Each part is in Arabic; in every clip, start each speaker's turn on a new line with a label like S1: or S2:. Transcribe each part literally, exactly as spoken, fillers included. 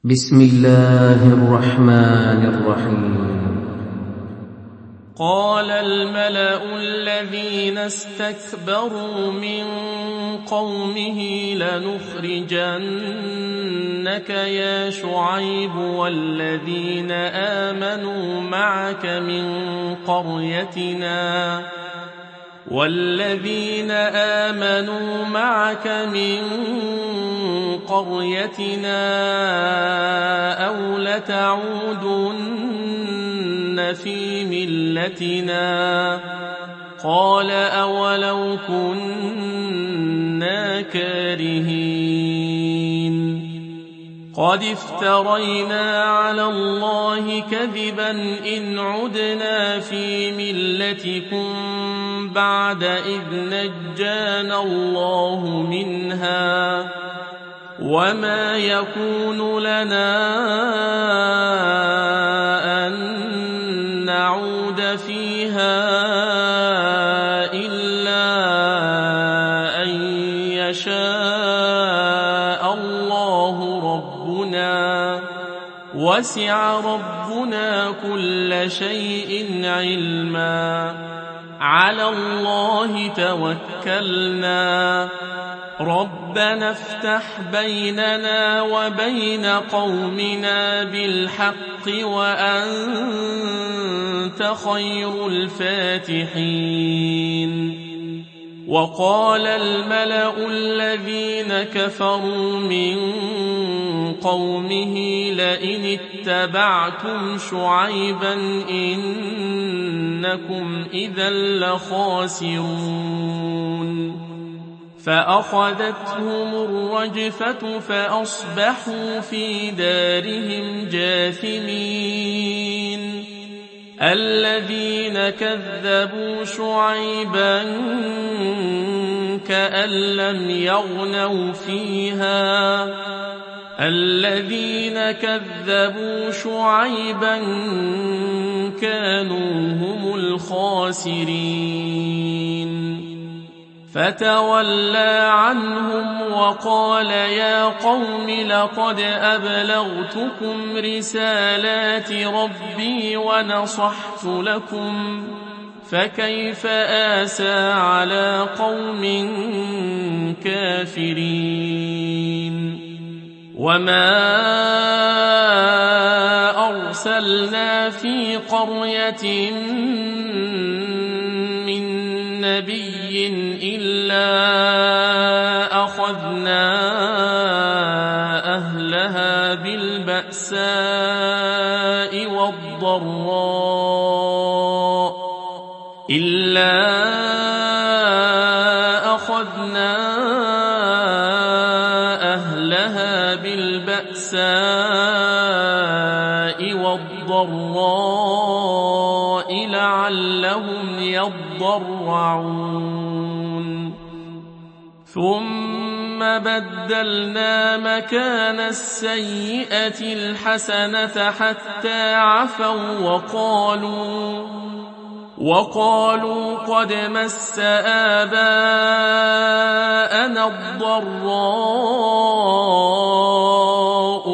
S1: بسم الله الرحمن الرحيم.
S2: قال الملأ الذين استكبروا من قومه لنخرجنك يا شعيب والذين آمنوا معك من قريتنا والذين آمنوا معك من قريتنا أو لتعودن في ملتنا قال أولو كنا كارهين قد افترينا على الله كذبا إن عدنا في ملتكم بعد إذ نجانا الله منها وما يكون لنا أن نعود فيها إلا أن يشاء الله ربنا وسع ربنا كل شيء علما على الله توكلنا ربنا افتح بيننا وبين قومنا بالحق وأنت خير الفاتحين. وقال الملأ الذين كفروا من قومه لئن اتبعتم شعيبا إنكم إذا لخاسرون فأخذتهم الرجفة فأصبحوا في دارهم جاثمين. الذين كذبوا شعيبا كأن لم يغنوا فيها الذين كذبوا شعيبا كانوا هم الخاسرين. فتولى عنهم وقال يا قوم لقد أبلغتكم رسالات ربي ونصحت لكم فكيف آسى على قوم كافرين. وما أرسلنا في قرية من نبي إلا أخذنا أهلها بالبأساء والضراء إلا أخذنا أهلها بالبأساء والضراء لعلهم يضرعون ثم بدلنا مكان السيئة الحسنة حتى عفوا وقالوا وقالوا قد مس آباءنا الضراء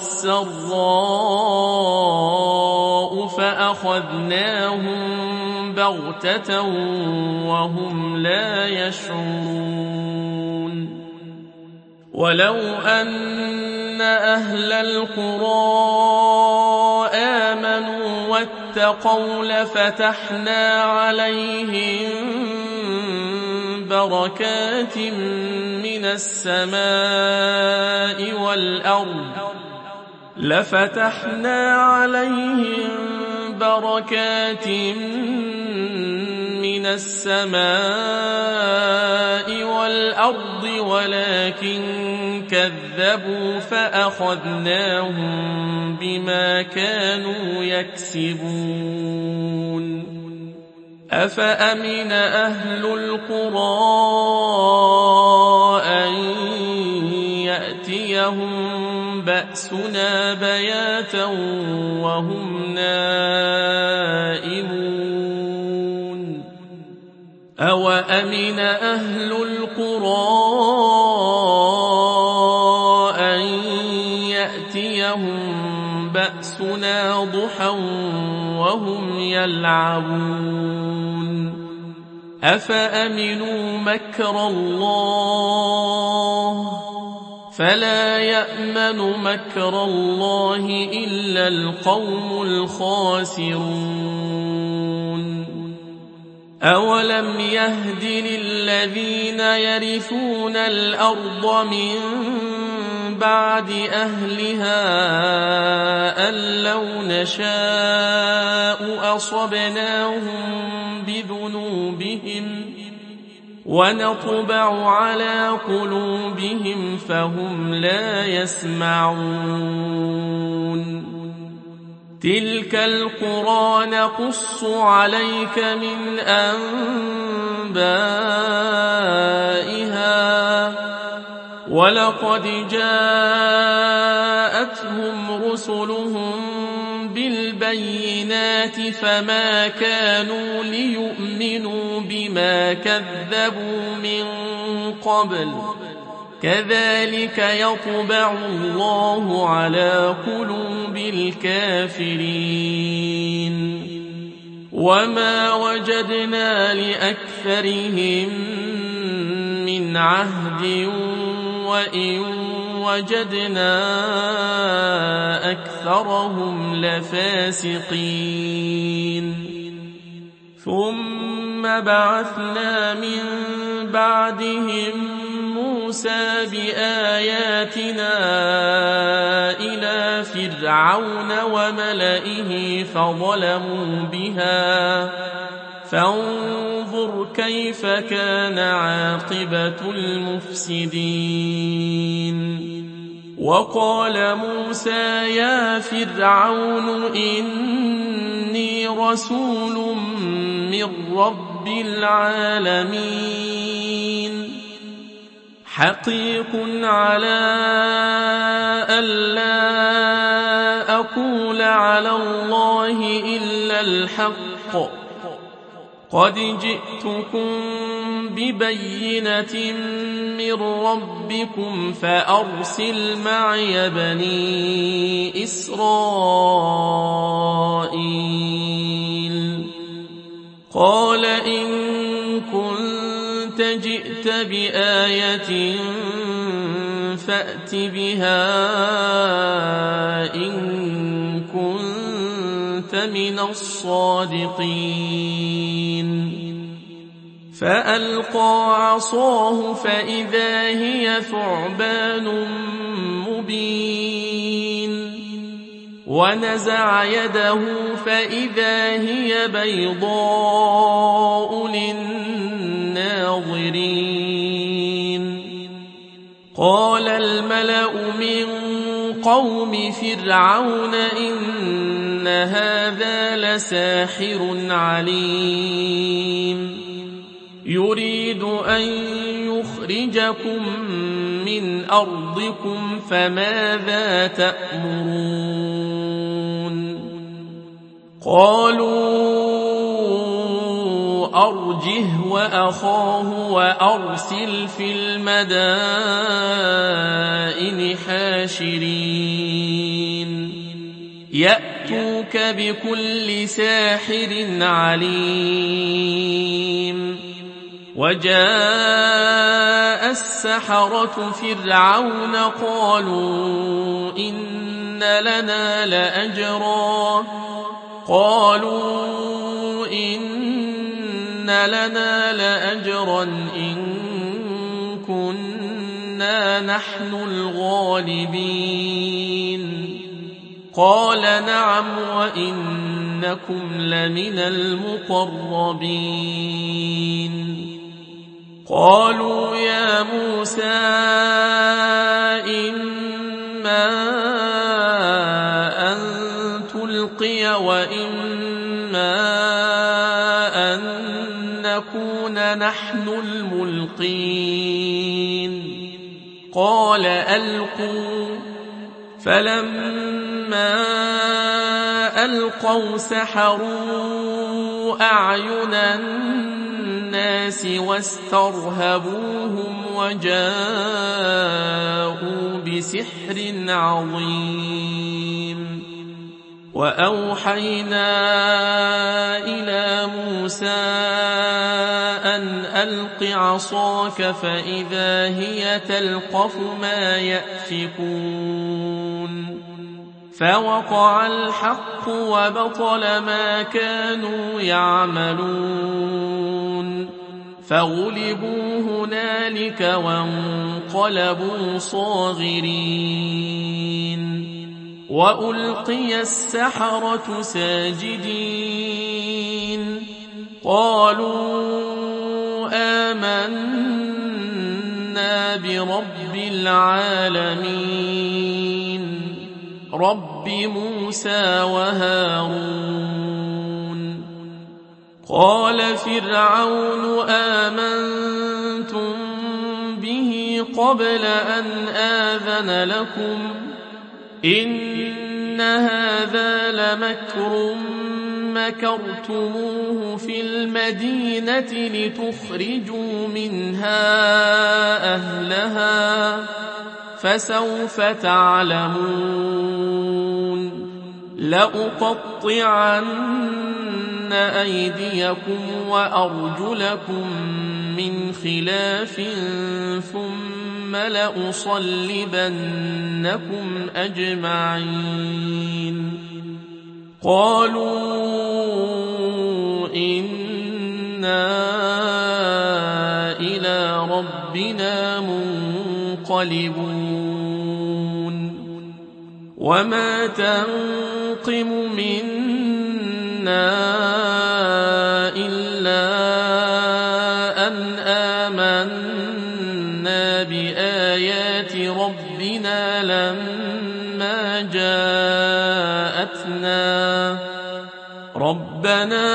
S2: والسراء فأخذناهم بغتة وهم لا يشعرون. ولو أن أهل القرى آمنوا واتقوا لفتحنا عليهم بركات من السماء والأرض لفتحنا عليهم بركات من السماء والأرض ولكن كذبوا فأخذناهم بما كانوا يكسبون. أفأمن أهل القرى أن يأتيهم بأسنا بياتا وهم نائمون أوأمن أهل القرى أن يأتيهم بأسنا ضحى وهم يلعبون أفأمنوا مكر الله فلا يأمن مكر الله إلا القوم الخاسرون أولم يهد للذين يرثون الأرض من بعد أهلها أن لو نشاء أصبناهم بذنوبهم ونطبع على قلوبهم فهم لا يسمعون تلك القرى نقص عليك من أنبائها ولقد جاءتهم رسلهم بالبينات فما كانوا ليؤمنوا بما كذبوا من قبل كذلك يطبع الله على قلوب الكافرين وما وجدنا لأكثرهم من عهد وإن وجدنا أكثرهم لفاسقين ثم بعثنا من بعدهم موسى بآياتنا إلى فرعون وملئه فظلموا بها فانظر كيف كان عاقبة المفسدين وقال موسى يا فرعون إني رسول من رب العالمين حقيق على ألا أقول على الله إلا الحق قد جئتكم ببينة من ربكم فأرسل معي بني إسرائيل قال إن كنت جئت بآية فأت بها إن كنت من الصادقين فألقى عصاه فإذا هي ثعبان مبين ونزع يده فإذا هي بيضاء للناظرين قال الملأ من قوم فرعون إن هذا لساحر عليم يريد أن يخرجكم من أرضكم فماذا تأمرون قالوا أرجه وأخاه وأرسل في المدائن حاشرين يأتوك بكل ساحر عليم وجاء السحرة فرعون قالوا إن لنا لأجرا قالوا إن لنا لأجرا إن كنا نحن الغالبين قال نعم وإنكم لمن المقربين قالوا يا موسى إما أن تلقي وإما أن نكون نحن الملقين قال ألقوا فلما ألقوا سحروا أعين الناس واسترهبوهم وجاءوا بسحر عظيم وأوحينا إلى موسى أن ألق عصاك فإذا هي تلقف ما يأفكون فوقع الحق وبطل ما كانوا يعملون فغلبوا هنالك وانقلبوا صاغرين وألقي السحرة ساجدين قالوا آمنا برب العالمين رب موسى وهارون قال فرعون آمنتم به قبل أن آذن لكم إن هذا لمكر مكرتموه في المدينة لتخرجوا منها أهلها فسوف تعلمون لأقطعن أيديكم وأرجلكم من خلاف ثم لأصلبنكم أجمعين قالوا إنا إلى ربنا منقلبون وما تنقم منا إلا أن آمنا بآيات ربنا لما جاءتنا ربنا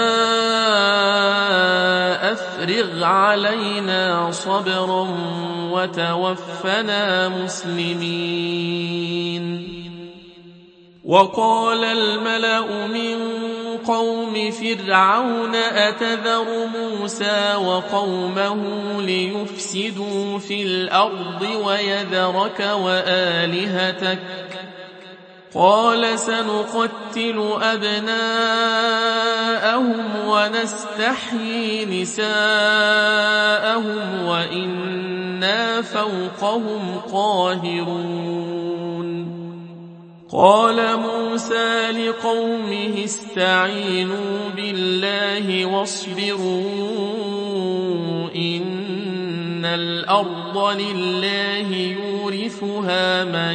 S2: أفرغ علينا صبرا وتوفنا مسلمين وقال الملأ من قوم فرعون أتذر موسى وقومه ليفسدوا في الأرض ويذرك وآلهتك قال سنقتل أبناءهم ونستحيي نساءهم وإنا فوقهم قاهرون قال موسى لقومه استعينوا بالله واصبروا إن الأرض لله يورثها من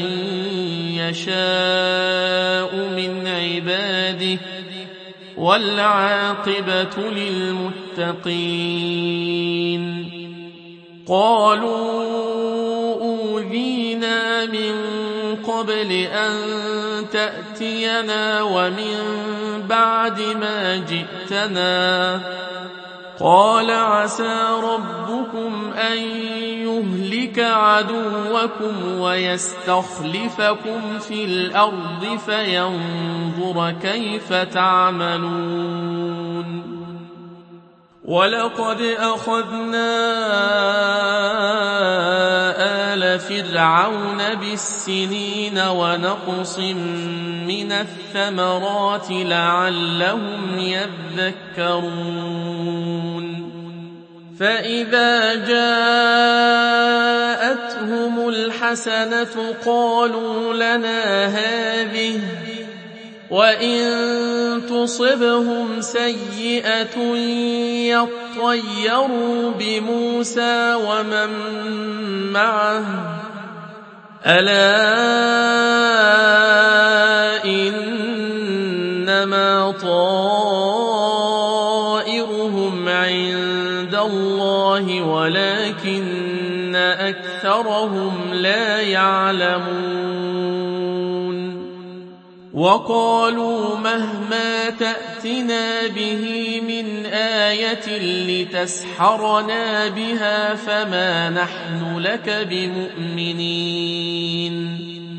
S2: يشاء من عباده والعاقبة للمتقين قالوا أوذينا من قبل أن تأتينا ومن بعد ما جئتنا قال عسى ربكم أن يهلك عدوكم ويستخلفكم في الأرض فينظر كيف تعملون ولقد أخذنا آل فرعون بالسنين ونقص من الثمرات لعلهم يذكرون فإذا جاءتهم الحسنة قالوا لنا هذه وإن تصبهم سيئة يطيروا بموسى ومن معه ألا إنما طائرهم عند الله ولكن أكثرهم لا يعلمون وقالوا مهما تأتنا به من آية لتسحرنا بها فما نحن لك بمؤمنين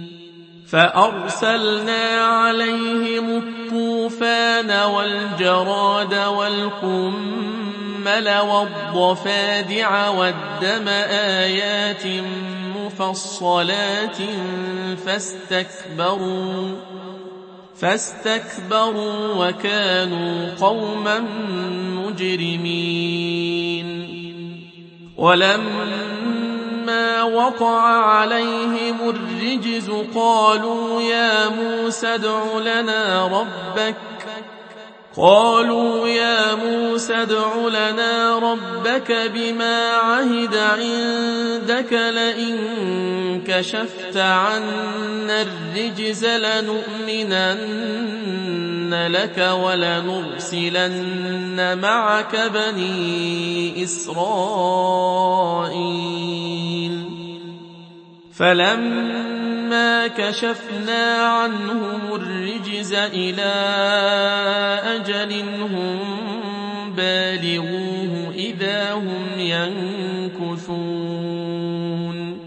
S2: فأرسلنا عليهم الطوفان والجراد والقمل والقمل والضفادع والدم آيات مفصلات فاستكبروا فاستكبروا وكانوا قوما مجرمين ولما وقع عليهم الرجز قالوا يا موسى ادع لنا ربك قالوا يا موسى ادع لنا ربك بما عهد عندك لئن كشفت عنا الرجز لنؤمنن لك ولنرسلن معك بني إسرائيل فلما كشفنا عنهم الرجز إلى أجل هم بالغوه إذا هم ينكثون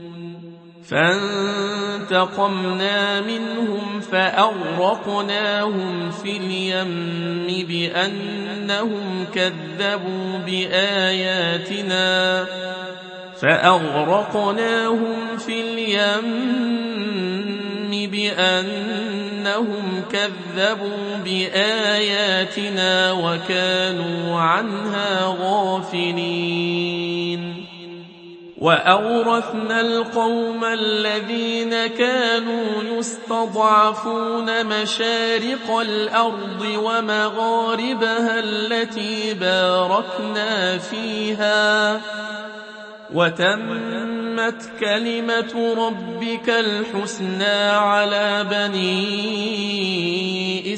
S2: فانتقمنا منهم فأغرقناهم في اليم بأنهم كذبوا بآياتنا فأغرقناهم في اليم بأنهم كذبوا بآياتنا وكانوا عنها غافلين وأورثنا القوم الذين كانوا يستضعفون مشارق الأرض ومغاربها التي باركنا فيها وتمت كلمة ربك الحسنى على بني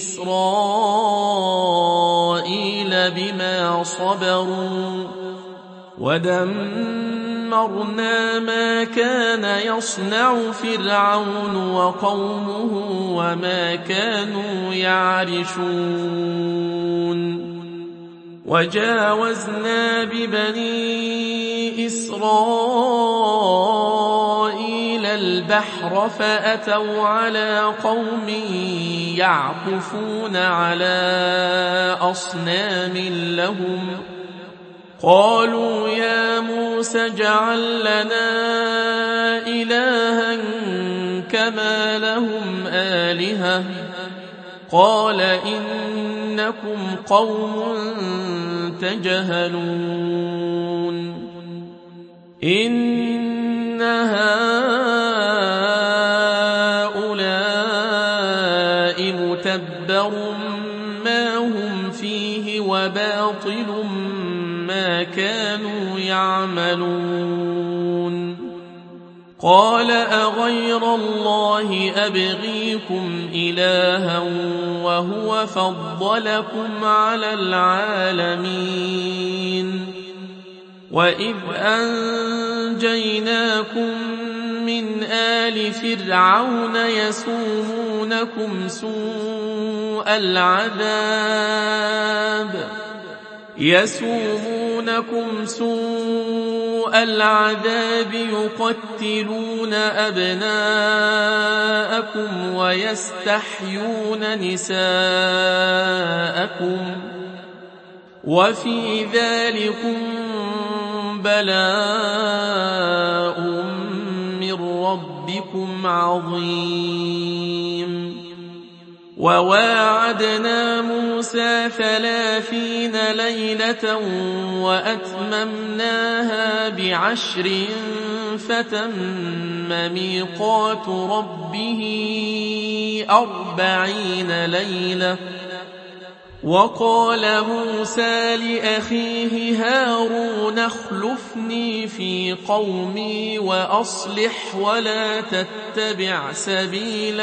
S2: إسرائيل بما صبروا ودمرنا ما كان يصنع فرعون وقومه وما كانوا يعرشون وجاوزنا ببني إسرائيل البحر فأتوا على قوم يعكفون على أصنام لهم قالوا يا موسى اجعل لنا إلها كما لهم آلهة قال إنكم قوم تجهلون إن هؤلاء متبر ما هم فيه وباطل ما كانوا يعملون قال أغير الله أبغيكم إلها وهو فضلكم على العالمين وإذ أنجيناكم من آل فرعون يسومونكم سوء العذاب يسومونكم سوء العذاب يقتلون أبناءكم ويستحيون نساءكم وفي ذلكم بلاء من ربكم عظيم وواعدنا موسى ثلاثين ليلة وأتممناها بعشر فتم ميقات ربه أربعين ليلة وقال موسى لأخيه هارون اخلفني في قومي وأصلح ولا تتبع سبيل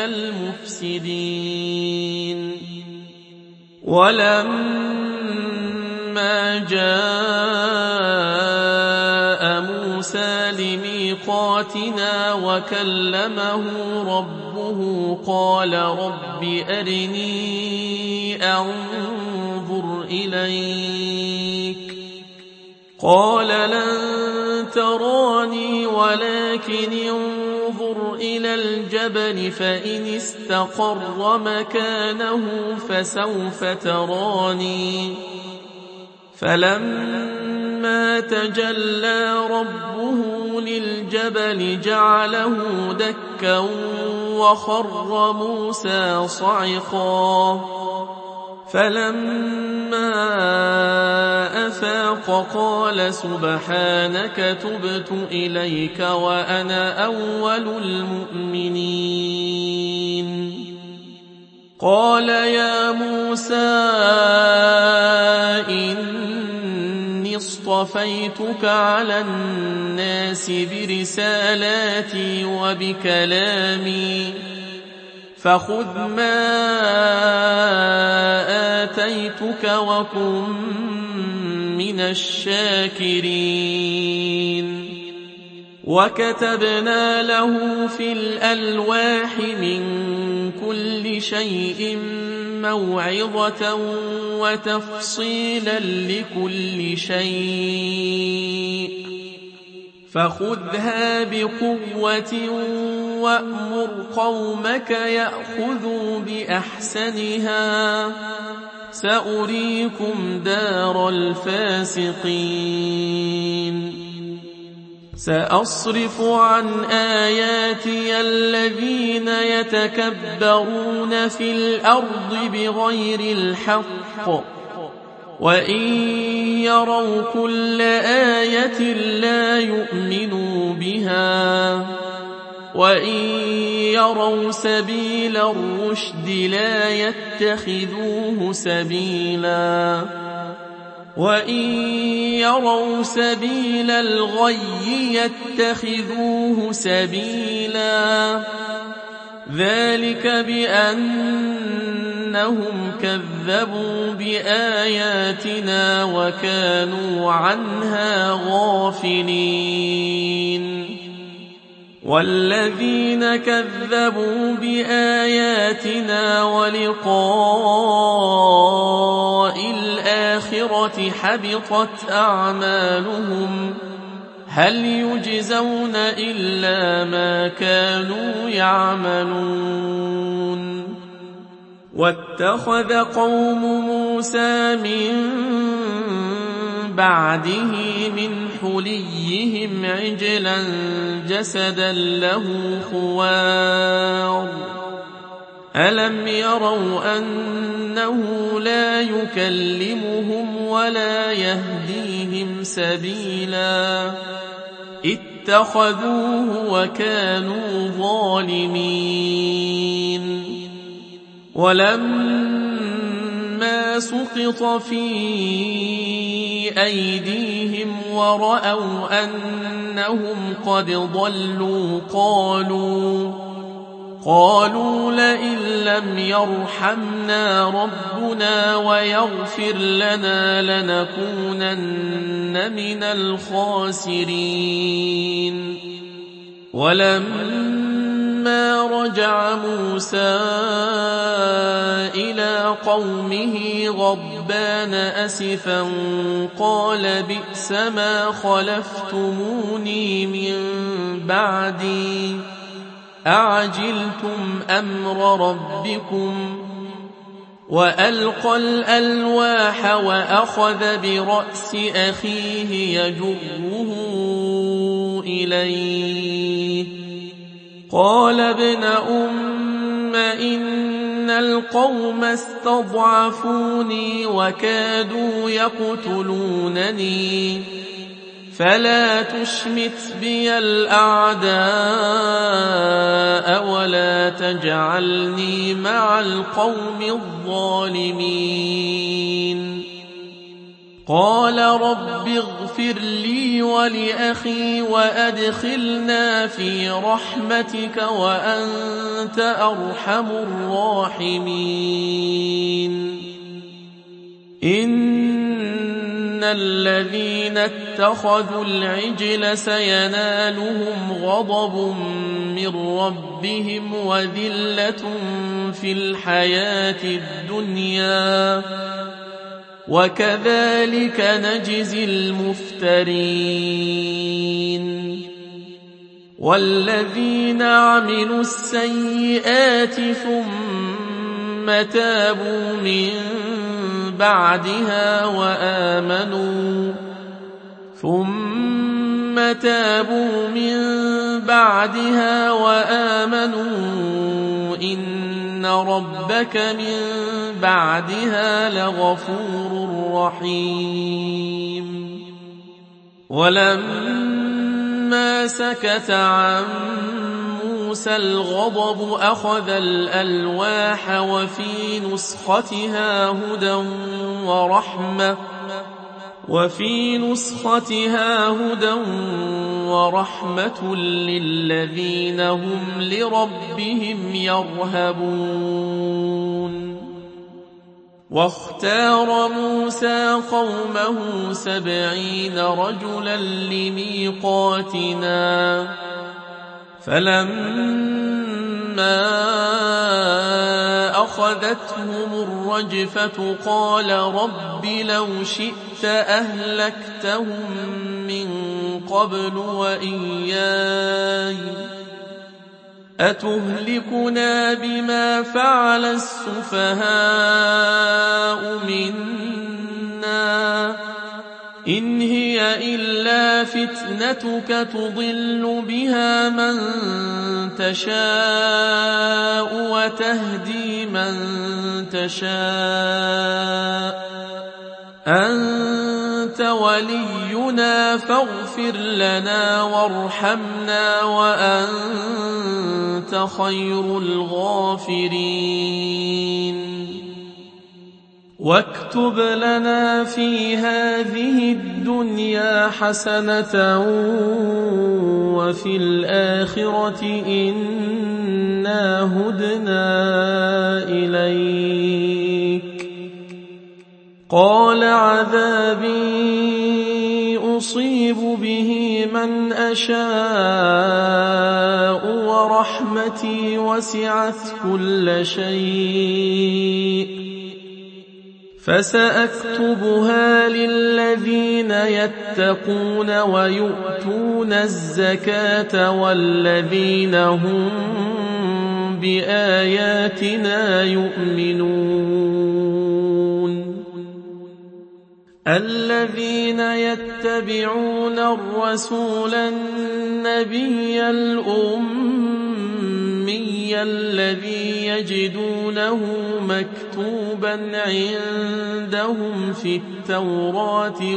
S2: المفسدين ولما جاء موسى لميقاتنا وكلمه ربه قال رب أرني أنظر إليك قال لن تراني ولكن انظر إلى الجبل فإن استقر مكانه فسوف تراني فلما فلما تجلى ربه للجبل جعله دكا وخر موسى صعقا فلما أفاق قال سبحانك تبت إليك وأنا أول المؤمنين قال يا موسى إني اصطفيتك على الناس برسالاتي وبكلامي فخذ ما آتيتك وكن من الشاكرين وكتبنا له في الألواح من كل شيء موعظة وتفصيلا لكل شيء فخذها بقوة وأمر قومك يأخذوا بأحسنها سأريكم دار الفاسقين سأصرف عن آياتي الذين يتكبرون في الأرض بغير الحق وإن يروا كل آية لا يؤمنوا بها وإن يروا سبيل الرشد لا يتخذوه سبيلا وإن يروا سبيل الغي يتخذوه سبيلا ذلك بأنهم كذبوا بآياتنا وكانوا عنها غافلين والذين كذبوا بآياتنا ولقاء الآخرة حبطت أعمالهم هل يجزون إلا ما كانوا يعملون واتخذ قوم موسى من بعده من حليهم عجلا جسدا له خوار ألم يروا أنه لا يكلمهم ولا يهديهم سبيلا اتخذوه وكانوا ظالمين ولما سقط في أيديهم ورأوا أنهم قد ضلوا قالوا قالوا لئن لم يرحمنا ربنا ويغفر لنا لنكونن من الخاسرين ولما رجع موسى إلى قومه غضبان أسفا قال بئس ما خلفتموني من بعدي أعجلتم أمر ربكم وألقى الألواح وأخذ برأس أخيه يجره إليه قال ابن أم إن القوم استضعفوني وكادوا يقتلونني فلا تشمت بي الأعداء ولا تجعلني مع القوم الظالمين قال رب اغفر لي ولأخي وأدخلنا في رحمتك وأنت أرحم الراحمين إن الذين اتخذوا العجل سينالهم غضب من ربهم وذلة في الحياة الدنيا وكذلك نجزي المفترين والذين عملوا السيئات ثم تابوا من بعدها وآمنوا ثم تابوا من بعدها وآمنوا إن ربك من بعدها لغفور رحيم ولما سكت عن موسى الغضب أخذ الألواح وفي نسختها هدى ورحمة وفي نسختها هدى ورحمة للذين هم لربهم يرهبون واختار موسى قومه سبعين رجلا لميقاتنا فلما أخذتهم الرجفة قال رب لو شئت أهلكتهم من قبل وإياي أتهلكنا بما فعل السفهاء منا إن هي إلا فتنتك تضل بها من تشاء وتهدي من تشاء أنت ولينا فاغفر لنا وارحمنا وأنت خير الغافرين واكتب لنا في هذه الدنيا حسنة وفي الآخرة إنا هدنا إليك قال عذابي أصيب به من أشاء ورحمتي وسعت كل شيء فسأكتبها للذين يتقون ويؤتون الزكاة والذين هم بآياتنا يؤمنون الذين يتبعون الرسول النبي الأمي الذي يجدونه مكتوبا عندهم في التوراة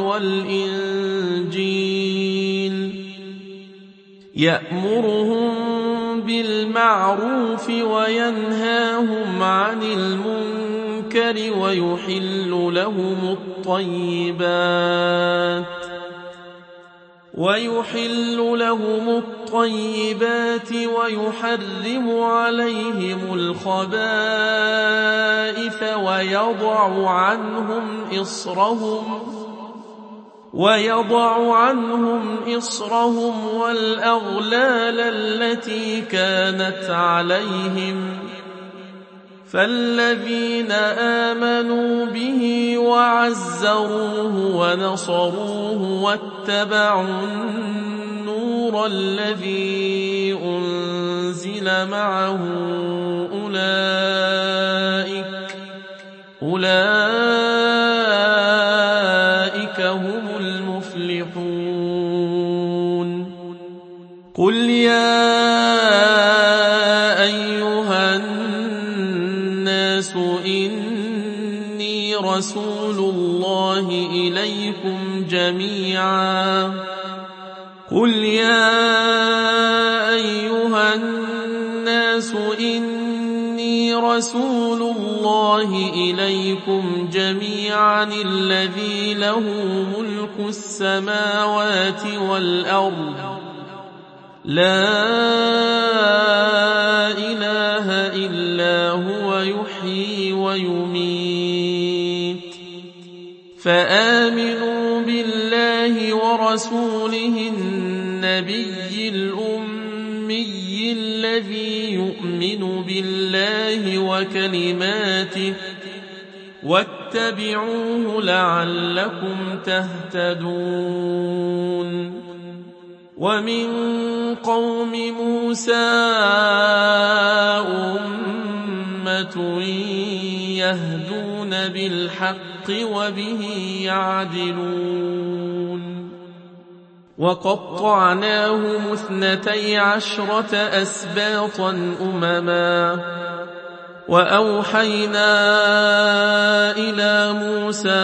S2: والإنجيل يأمرهم بالمعروف وينهاهم عن المنكر ويحل لهم الطيبات ويحل لهم الطيبات ويحرم عليهم الخبائث ويضع عنهم إصرهم ويضع عنهم إصرهم والأغلال التي كانت عليهم فالذين آمنوا به وعزروه ونصروه واتبعوا النور الذي أنزل معه أولئك أولئك هم المفلحون قل يا أيها الناس إني رسول الله إليكم جميعا قل يا أيها الناس إني رسول الله إليكم جميعا الذي له ملك السماوات والأرض لا إله إلا هو يحيي ويميت فآمنوا بالله ورسوله النبي الأمي الذي يؤمن بالله وكلماته واتبعوه لعلكم تهتدون ومن قوم موسى أمة يهدون بالحق وبه يعدلون وقطعناهم اثنتي عشرة أسباطا أمما وأوحينا إلى موسى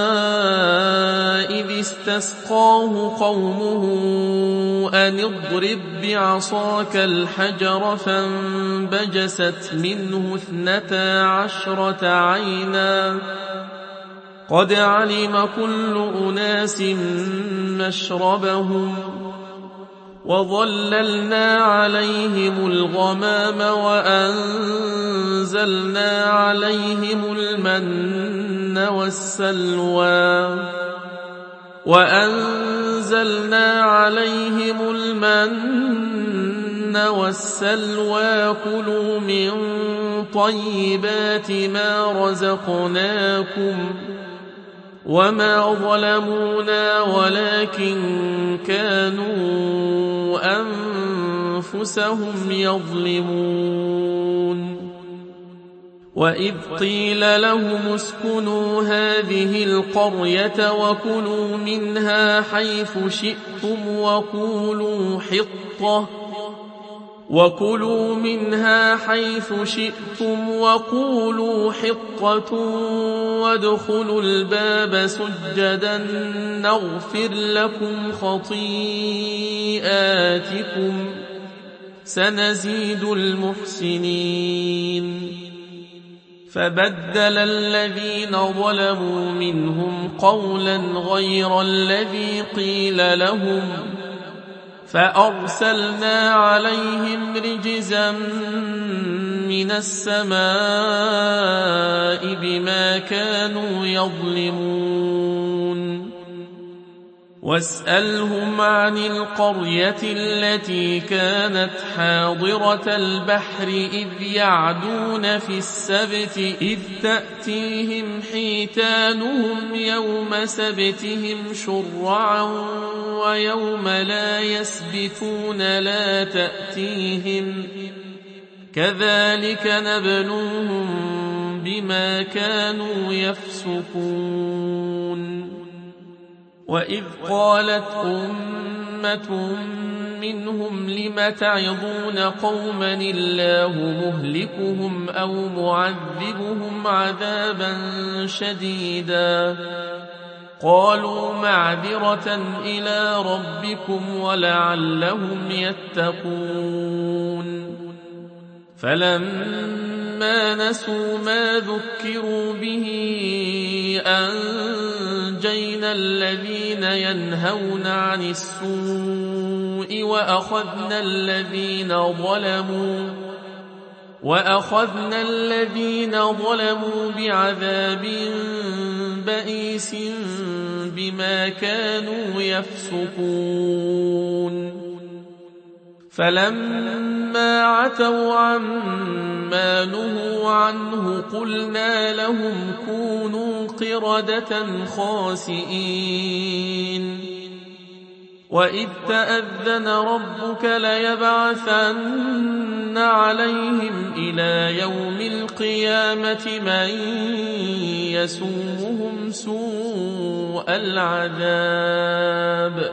S2: إذ استسقاه قومه أن اضرب بعصاك الحجر فانبجست منه اثنتا عشرة عينا قد علم كل أناس مشربهم وظللنا عليهم الغمام وأنزلنا عليهم المن والسلوى وأنزلنا عليهم المن والسلوى كلوا من طيبات ما رزقناكم وما ظلمونا ولكن كانوا أنفسهم يظلمون وإذ قيل لهم اسكنوا هذه القرية وكلوا منها حيث شئتم وقولوا حطة وكلوا منها حيث شئتم وقولوا حطة وادخلوا الباب سجدا نغفر لكم خطيئاتكم سنزيد المحسنين فبدل الذين ظلموا منهم قولا غير الذي قيل لهم فأرسلنا عليهم رجزا من السماء بما كانوا يظلمون واسألهم عن القرية التي كانت حاضرة البحر إذ يعدون في السبت إذ تأتيهم حيتانهم يوم سبتهم شرعا ويوم لا يسبتون لا تأتيهم كذلك نبلوهم بما كانوا يفسقون وإذ قالت أمة منهم لم تعظون قوما الله مهلكهم أو معذبهم عذابا شديدا قالوا معذرة إلى ربكم ولعلهم يتقون فلما نسوا ما ذكروا به أنجينا الذين ينهون عن السوء وأخذنا الذين ظلموا وأخذنا الذين ظلموا بعذاب بئيس بما كانوا يفسقون فلما عتوا عما نهوا عنه قلنا لهم كونوا قردة خاسئين وإذ تأذن ربك ليبعثن عليهم إلى يوم القيامة من يسومهم سوء العذاب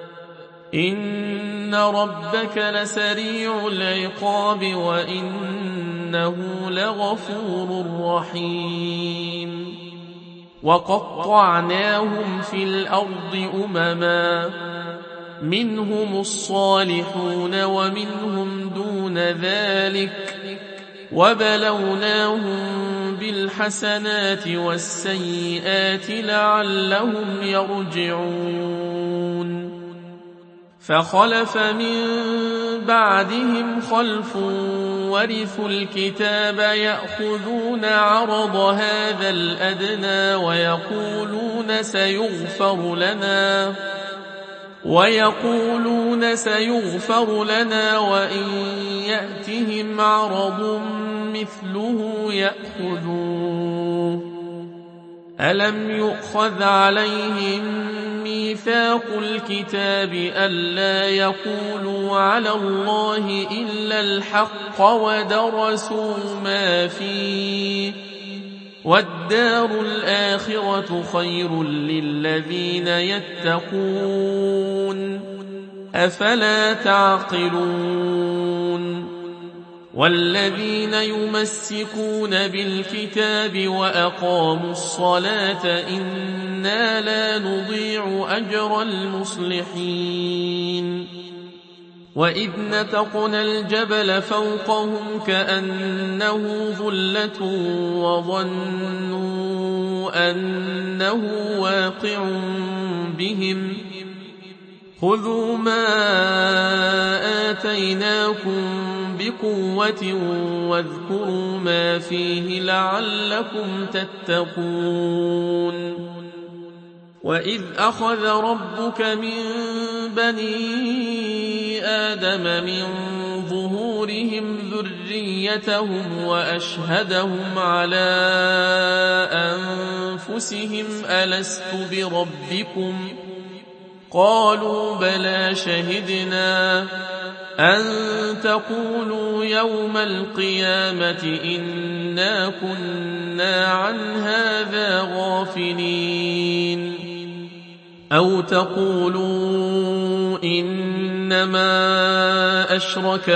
S2: إن ربك لسريع العقاب وإنه لغفور رحيم وقطعناهم في الأرض أمما منهم الصالحون ومنهم دون ذلك وبلوناهم بالحسنات والسيئات لعلهم يرجعون فخلف من بعدهم خلف ورثوا الكتاب يأخذون عرض هذا الأدنى ويقولون سيغفر لنا ويقولون سيغفر لنا وإن يأتهم عرض مثله يأخذوه ألم يؤخذ عليهم ميثاق الكتاب ألا يقولوا على الله إلا الحق ودرسوا ما فيه والدار الآخرة خير للذين يتقون أفلا تعقلون والذين يمسكون بالكتاب وأقاموا الصلاة إنا لا نضيع أجر المصلحين وإذ نتقنا الجبل فوقهم كأنه ظلة وظنوا أنه واقع بهم خذوا ما آتيناكم بقوة واذكروا ما فيه لعلكم تتقون وإذ أخذ ربك من بني آدم من ظهورهم ذريتهم وأشهدهم على أنفسهم ألست بربكم قالوا بلى شهدنا أن تقولوا يوم القيامة إنا كنا عن هذا غافلين أو تقولوا إنما أشرك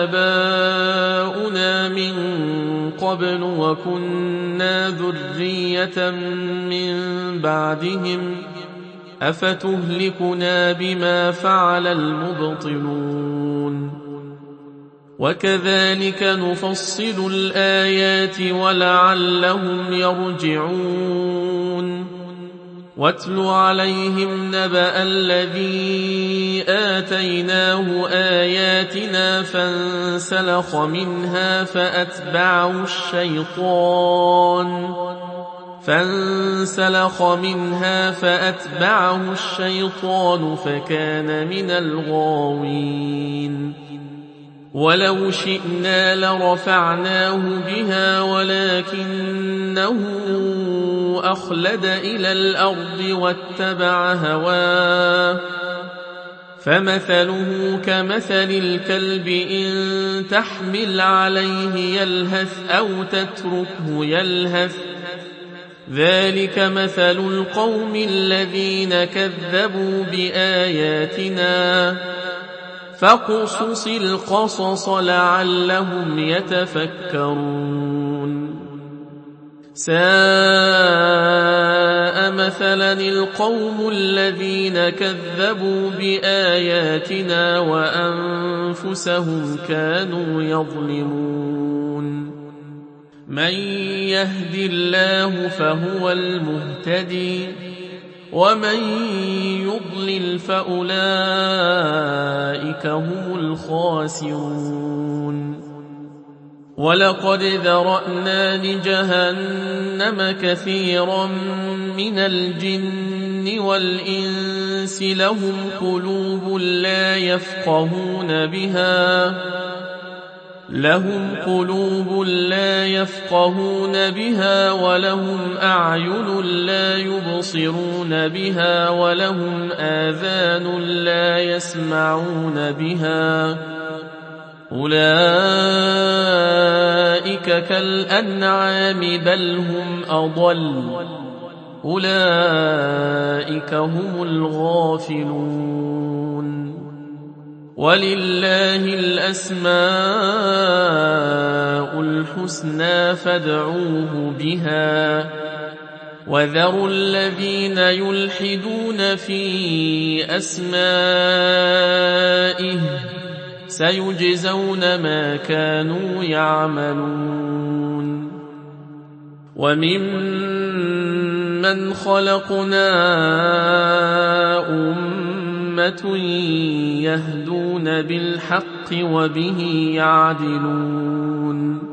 S2: آباؤنا من قبل وكنا ذرية من بعدهم أفتهلكنا بما فعل المبطلون وكذلك نفصل الآيات ولعلهم يرجعون واتل عليهم نبأ الذي آتيناه آياتنا فانسلخ منها فأتبعه الشيطان فانسلخ منها فأتبعه الشيطان فكان من الغاوين ولو شئنا لرفعناه بها ولكنه أخلد إلى الأرض واتبع هواه فمثله كمثل الكلب إن تحمل عليه يلهث أو تتركه يلهث ذلك مثل القوم الذين كذبوا بآياتنا فاقصص القصص لعلهم يتفكرون ساء مثلا القوم الذين كذبوا بآياتنا وأنفسهم كانوا يظلمون من يهد الله فهو المهتدي ومن يضلل فأولئك هم الخاسرون ولقد ذرأنا لجهنم كثيرا من الجن والإنس لهم قلوب لا يفقهون بها لهم قلوب لا يفقهون بها ولهم أعين لا يبصرون بها ولهم آذان لا يسمعون بها أولئك كالأنعام بل هم أضل أولئك هم الغافلون ولله الأسماء الحسنى فادعوه بها وذروا الذين يلحدون في أسمائه سيجزون ما كانوا يعملون وممن خلقنا أمة يهدون بالحق وبه يعدلون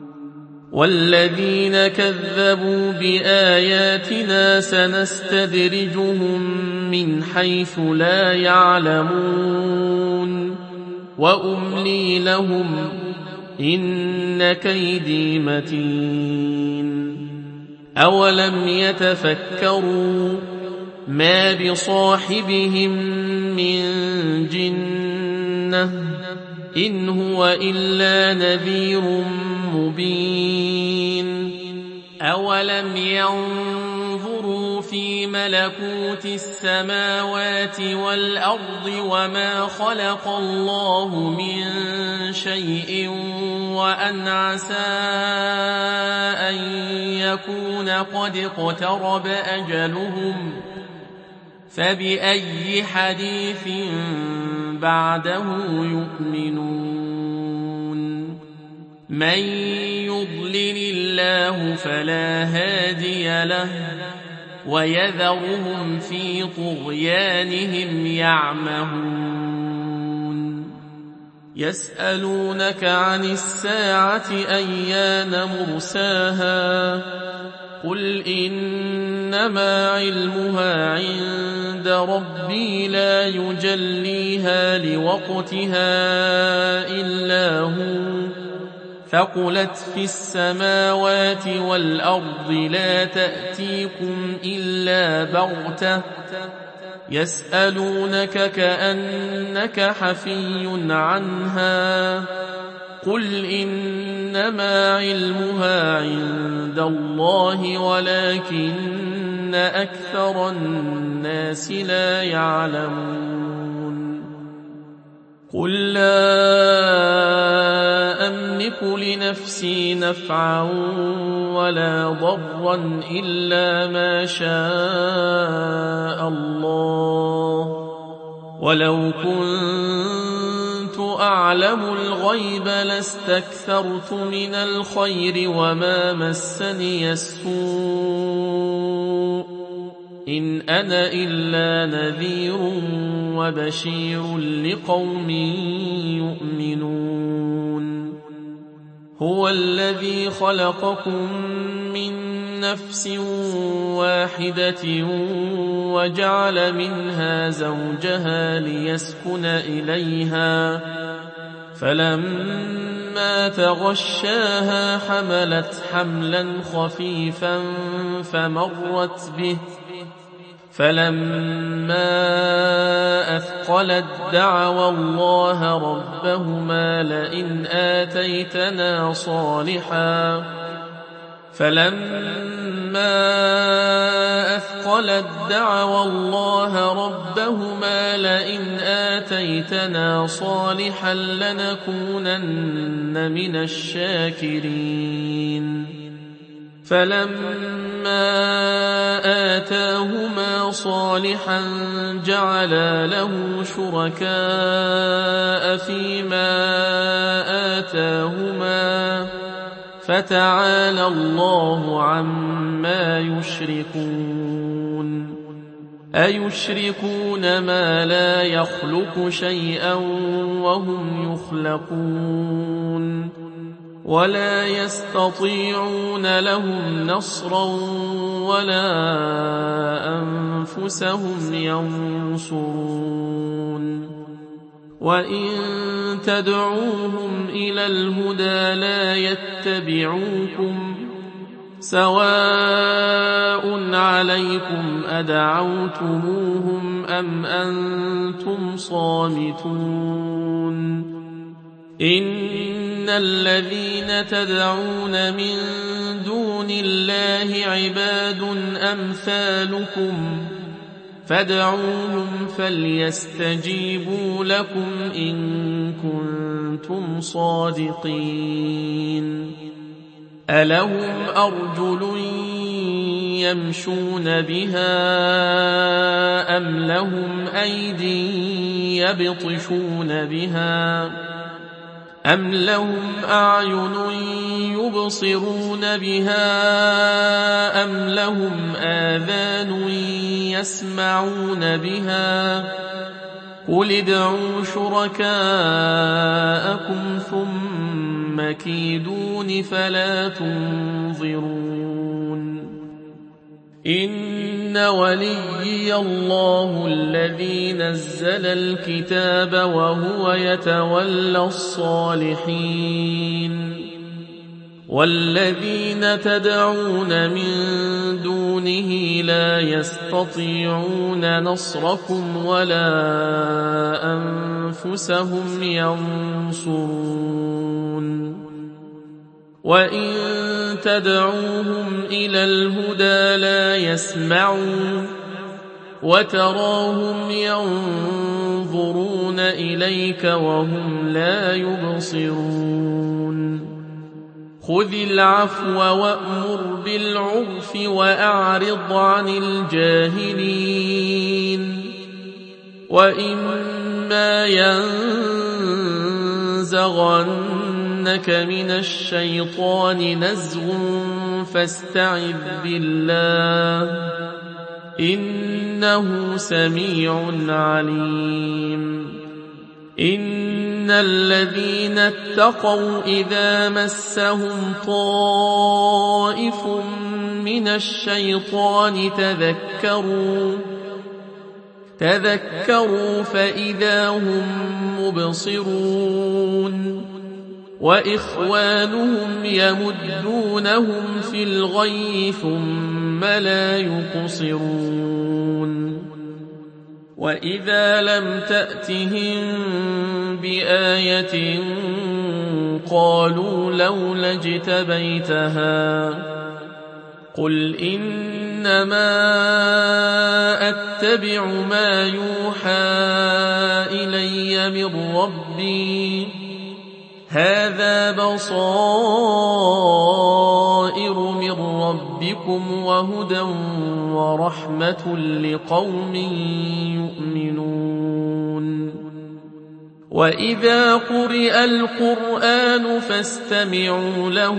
S2: والذين كذبوا بآياتنا سنستدرجهم من حيث لا يعلمون وأملي لهم إن كيدي متين أولم يتفكروا ما بصاحبهم من جنة إن هو إلا نذير مبين أولم ينظروا في ملكوت السماوات والأرض وما خلق الله من شيء وأن عسى أن يكون قد اقترب أجلهم فبأي حديث بعده يؤمنون من يضلل الله فلا هادي له ويذرهم في طغيانهم يعمهون يسألونك عن الساعة أيان مرساها قل إنما علمها عند ربي لا يجليها لوقتها إلا هو ثقلت في السماوات والأرض لا تأتيكم إلا بغتة يسألونك كأنك حفي عنها قل إنما علمها عند الله ولكن أكثر الناس لا يعلمون قل لا أملك لنفسي نفعا ولا ضرا إلا ما شاء الله ولو كنت أعلم الغيب لاستكثرت من الخير وما مسني السوء إن أنا إلا نذير وبشير لقوم يؤمنون هو الذي خلقكم من نفس واحدة وجعل منها زوجها ليسكن إليها فلما تغشاها حملت حملا خفيفا فمرت به فلما أثقلت دعوا الله ربهما لئن آتيتنا صالحا فلما أثقلت دعوا الله ربهما لئن آتيتنا صالحا لنكونن من الشاكرين فلما آتاهما صالحا جعلا له شركاء فيما آتاهما فتعالى الله عما يشركون أيشركون ما لا يخلق شيئا وهم يخلقون ولا يستطيعون لهم نصرا ولا أنفسهم ينصرون وإن تدعوهم إلى الهدى لا يتبعوكم سواء عليكم أدعوتموهم أم أنتم صامتون إن الذين تدعون من دون الله عباد أمثالكم فادعوهم فليستجيبوا لكم إن كنتم صادقين ألهم أرجل يمشون بها أم لهم أيدي يبطشون بها أم لهم أعين يبصرون بها أم لهم آذان يسمعون بها قل ادعوا شركاءكم ثم كيدون فلا تنظرون إن وليي الله الذي نزل الكتاب وهو يتولى الصالحين والذين تدعون من دونه لا يستطيعون نصركم ولا أنفسهم ينصرون وإن تدعوهم إلى الهدى لا يسمعوا وتراهم ينظرون إليك وهم لا يبصرون خذ العفو وأمر بالعرف وأعرض عن الجاهلين وإما ينزغنك من الشيطان نزغ فاستعذ بالله إنه سميع عليم إن الذين اتقوا إذا مسهم طائف من الشيطان تذكروا تذكروا فإذا هم مبصرون وإخوانهم يمدونهم في الغي ثم لا يقصرون وإذا لم تأتهم بآية قالوا لولا اجتبيتها قل إنما أتبع ما يوحى إلي من ربي هذا بصائر من ربكم وهدى ورحمة لقوم يؤمنون وإذا قرئ القرآن فاستمعوا له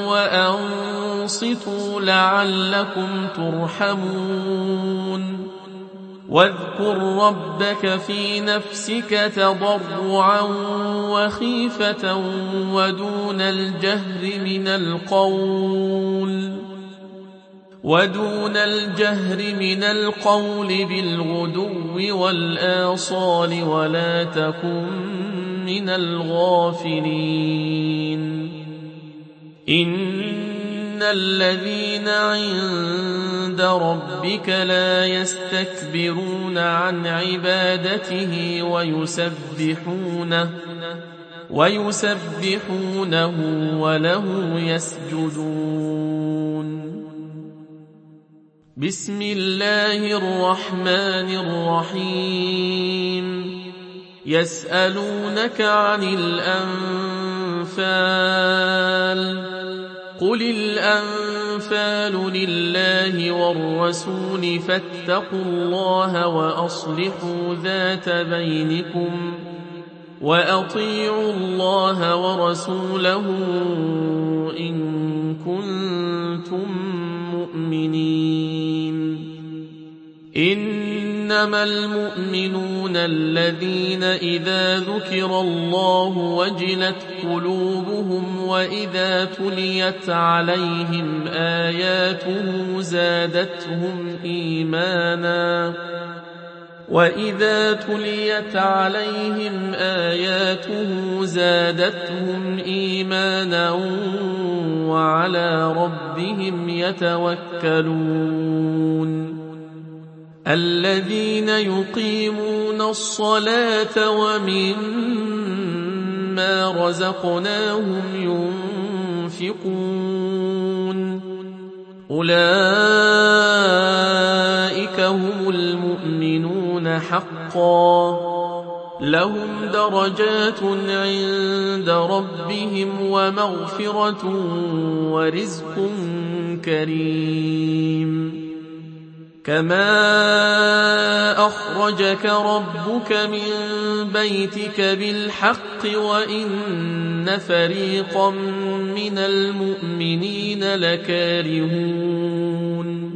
S2: وأنصتوا لعلكم ترحمون واذكر ربك في نفسك تضرعا وخيفة ودون الجهر من القول ودون الجهر من القول بالغدو والآصال ولا تكن من الغافلين إن الذين عند ربك لا يستكبرون عن عبادته ويسبحونه ويسبحونه وله يسجدون بسم الله الرحمن الرحيم يسألونك عن الأنفال قل الأنفال لله والرسول فاتقوا الله وأصلحوا ذات بينكم وأطيعوا الله ورسوله إن كنتم مؤمنين إنما المؤمنون الذين إذا ذكر الله وجلت قلوبهم وإذا تليت عليهم آياته زادتهم إيمانا وإذا تليت عليهم آياته زادتهم إيمانا وعلى ربهم يتوكلون الذين يقيمون الصلاة ومما رزقناهم ينفقون أولئك هم المؤمنون حقا لهم درجات عند ربهم ومغفرة ورزق كريم كما أخرجك ربك من بيتك بالحق وإن فريقا من المؤمنين لكارهون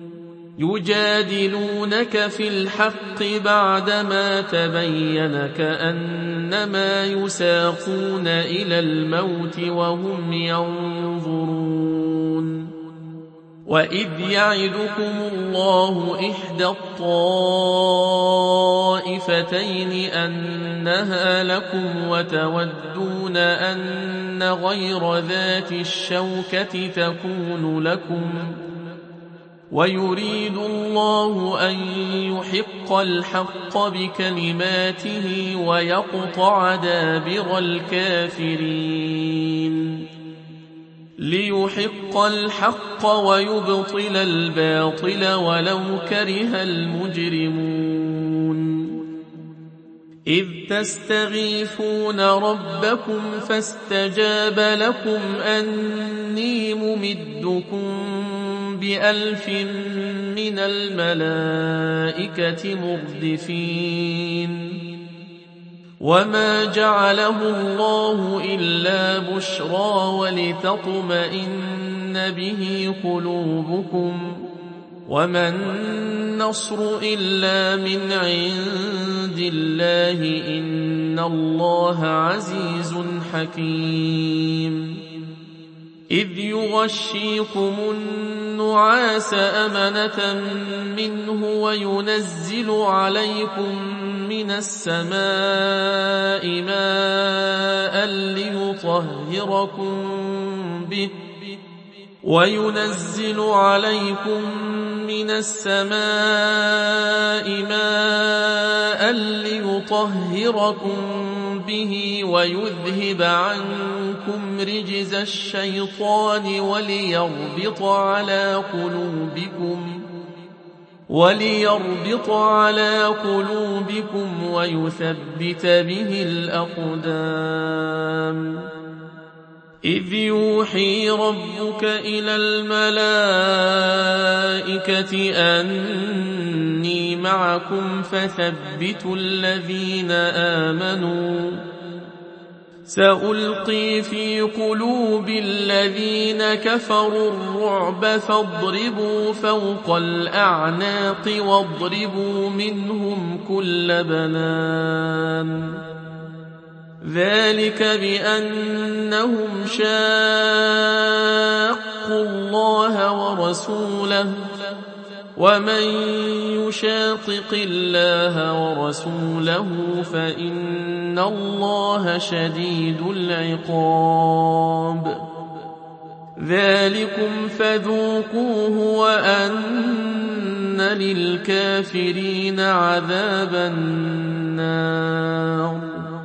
S2: يجادلونك في الحق بعدما تبين كأنما يساقون إلى الموت وهم ينظرون وإذ يعدكم الله إحدى الطائفتين أنها لكم وتودون أن غير ذات الشوكة تكون لكم ويريد الله أن يحق الحق بكلماته ويقطع دابر الكافرين ليحق الحق ويبطل الباطل ولو كره المجرمون إذ تستغيثون ربكم فاستجاب لكم أني ممدكم بألف من الملائكة مردفين وما جعله الله إلا بشرى ولتطمئن به قلوبكم وما النصر إلا من عند الله إن الله عزيز حكيم إذ يغشيكم النعاس أمنة منه وينزل عليكم من السماء ماء ليطهركم به وينزل عليكم من السماء ماء ليطهركم به ويذهب عنكم رجز الشيطان وليربط على قلوبكم وليربط على قلوبكم ويثبت به الأقدام إذ يوحي ربك إلى الملائكة أني معكم فثبتوا الذين آمنوا سألقي في قلوب الذين كفروا الرعب فاضربوا فوق الأعناق واضربوا منهم كل بنان ذلك بأنهم شاقوا الله ورسوله ومن يشاقق الله ورسوله فإن الله شديد العقاب ذلكم فذوقوه وأن للكافرين عذاب النار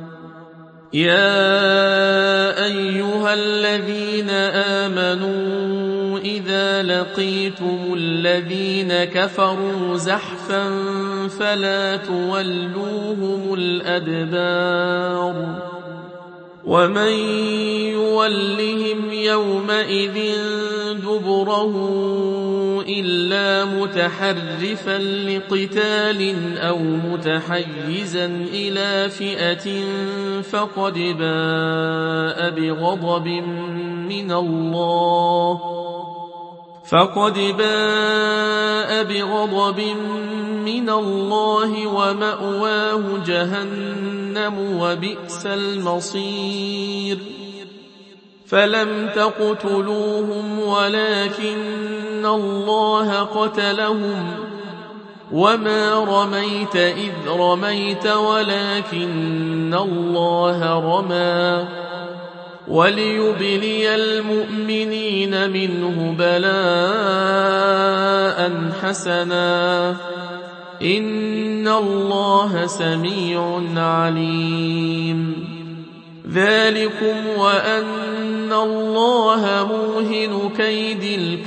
S2: يا أيها الذين آمنوا إذا لقيتم الذين كفروا زحفا فلا تولوهم الأدبار ومن يولهم يومئذ دبره إلا متحرفا لقتال أو متحيزا إلى فئة فقد باء بغضب من الله فقد باء بغضب من الله ومأواه جهنم وبئس المصير فلم تقتلوهم ولكن الله قتلهم وما رميت إذ رميت ولكن الله رمى وليبلي المؤمنين منه بلاء حسنا إن الله سميع عليم ذلكم وأن الله موهن كيد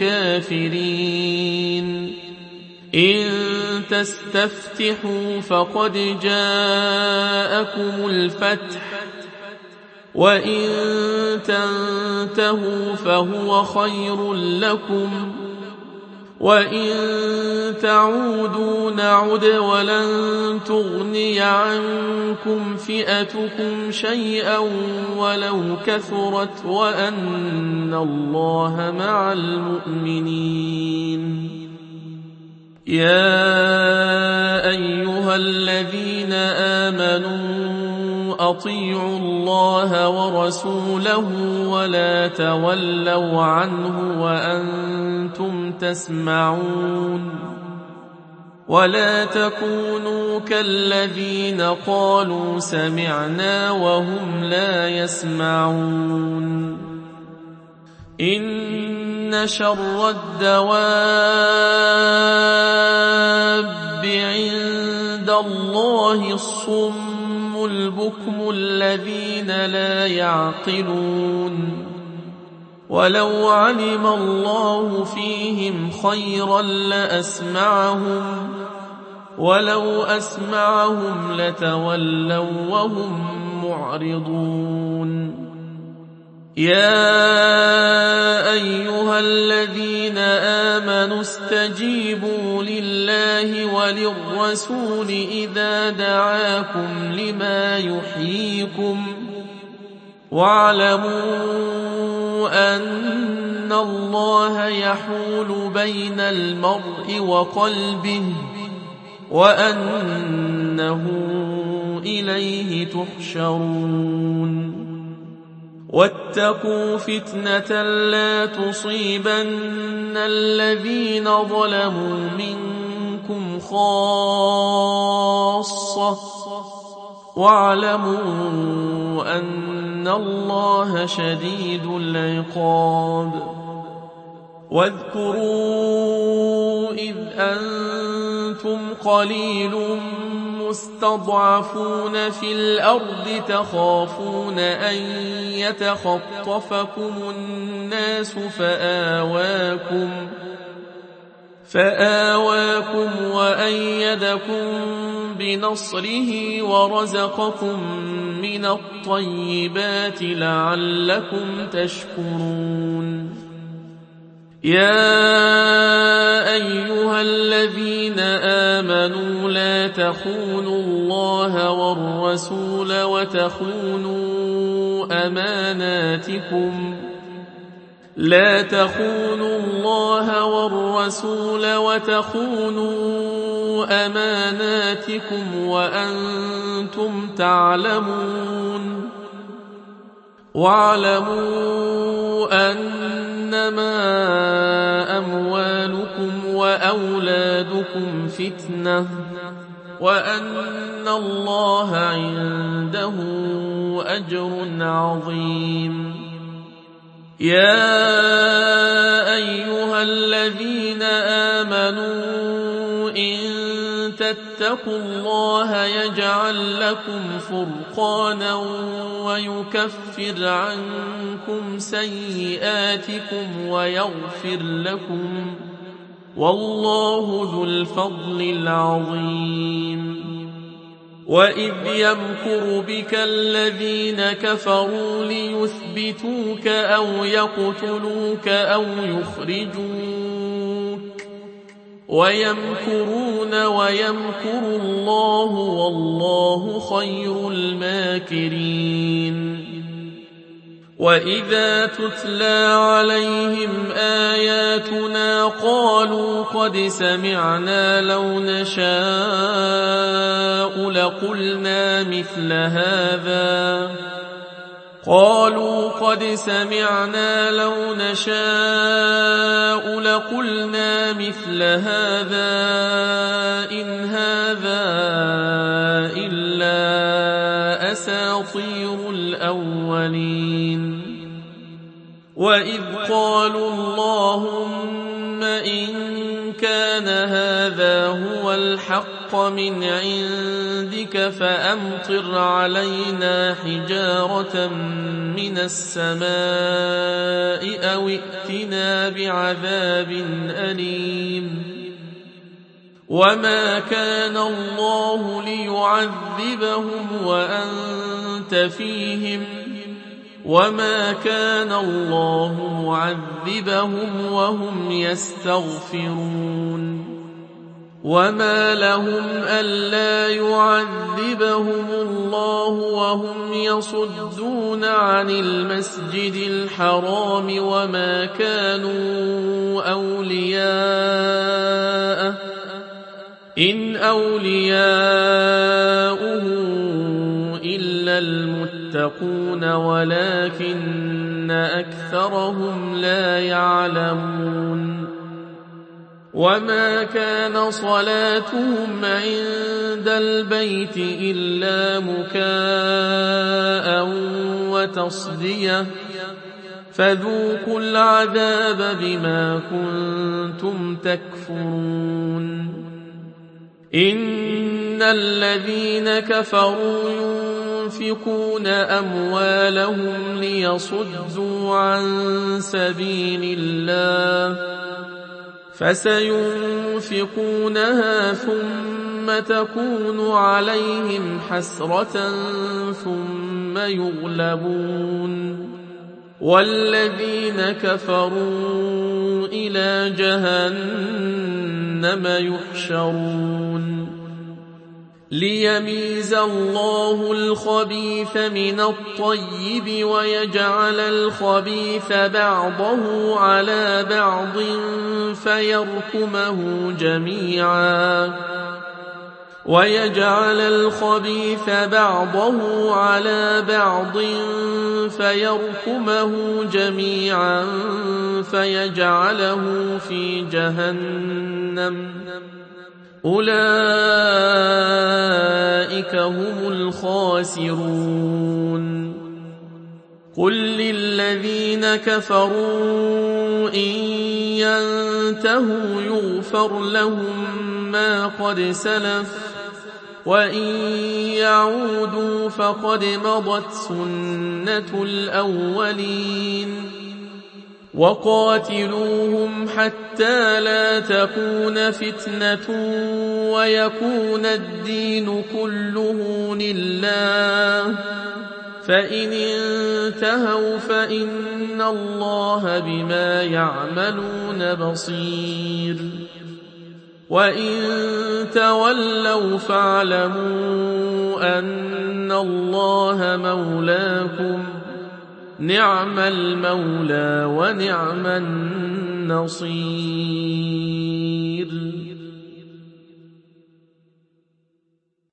S2: الكافرين إن تستفتحوا فقد جاءكم الفتح وإن تنتهوا فهو خير لكم وإن تعودوا نعد ولن تغني عنكم فئتكم شيئا ولو كثرت وأن الله مع المؤمنين يا أيها الذين آمنوا أطيعوا الله ورسوله ولا تولوا عنه وأنتم تسمعون ولا تكونوا كالذين قالوا سمعنا وهم لا يسمعون إن شر الدواب عند الله الصم البكم الذين لا يعقلون ولو علم الله فيهم خيرا لأسمعهم ولو أسمعهم لتولوا وهم معرضون يا أيها الذين آمنوا استجيبوا لله وللرسول إذا دعاكم لما يحييكم واعلموا أن الله يحول بين المرء وقلبه وأنه إليه تحشرون واتقوا فتنة لا تصيبن الذين ظلموا منكم خاصة واعلموا أن الله شديد العقاب واذكروا إذ أنتم قليل مستضعفون في الأرض تخافون أن يتخطفكم الناس فآواكم فآواكم وأيدكم بنصره ورزقكم من الطيبات لعلكم تشكرون يا أيها الذين آمنوا لا تخونوا الله والرسول وتخونوا أماناتكم لا تخونوا الله والرسول وتخونوا أماناتكم وأنتم تعلمون واعلموا أنما أموالكم وأولادكم فتنة وأن الله عنده أجر عظيم يا أيها الذين آمنوا إن تتقوا الله يجعل لكم فرقانا ويكفر عنكم سيئاتكم ويغفر لكم والله ذو الفضل العظيم وإذ يمكر بك الذين كفروا ليثبتوك أو يقتلوك أو يخرجوك ويمكرون ويمكر الله والله خير الماكرين وإذا تتلى عليهم آياتنا قالوا قد سمعنا لو نشاء لقلنا مثل هذا قالوا قد سمعنا لو نشاء لقلنا مثل هذا إن هذا إلا أساطير الأولين وإذ قالوا اللهم إن كان هذا هو الحق من عندك فأمطر علينا حجارة من السماء أو ائتنا بعذاب أليم وما كان الله ليعذبهم وأنت فيهم وما كان الله معذبهم وهم يستغفرون وما لهم ألا يعذبهم الله وهم يصدون عن المسجد الحرام وما كانوا أولياءه إن أولياؤه إلا المتقون ولكن أكثرهم لا يعلمون وما كان صلاتهم عند البيت إلا مكاء وتصدية فذوقوا العذاب بما كنتم تكفرون إن إن الذين كفروا ينفقون أموالهم ليصدوا عن سبيل الله فسينفقونها ثم تكون عليهم حسرة ثم يغلبون والذين كفروا إلى جهنم يحشرون ليميز الله الخبيث من الطيب ويجعل الخبيث بعضه على بعض فيركمه جميعا ويجعل الخبيث بعضه على بعض فيركمه جميعا فيجعله في جهنم أولئك هم الخاسرون قل للذين كفروا إن ينتهوا يغفر لهم ما قد سلف وإن يعودوا فقد مضت سنة الأولين وقاتلوهم حتى لا تكون فتنة ويكون الدين كله لله فإن انتهوا فإن الله بما يعملون بصير وإن تولوا فاعلموا أن الله مولاكم نعم المولى ونعم النصير.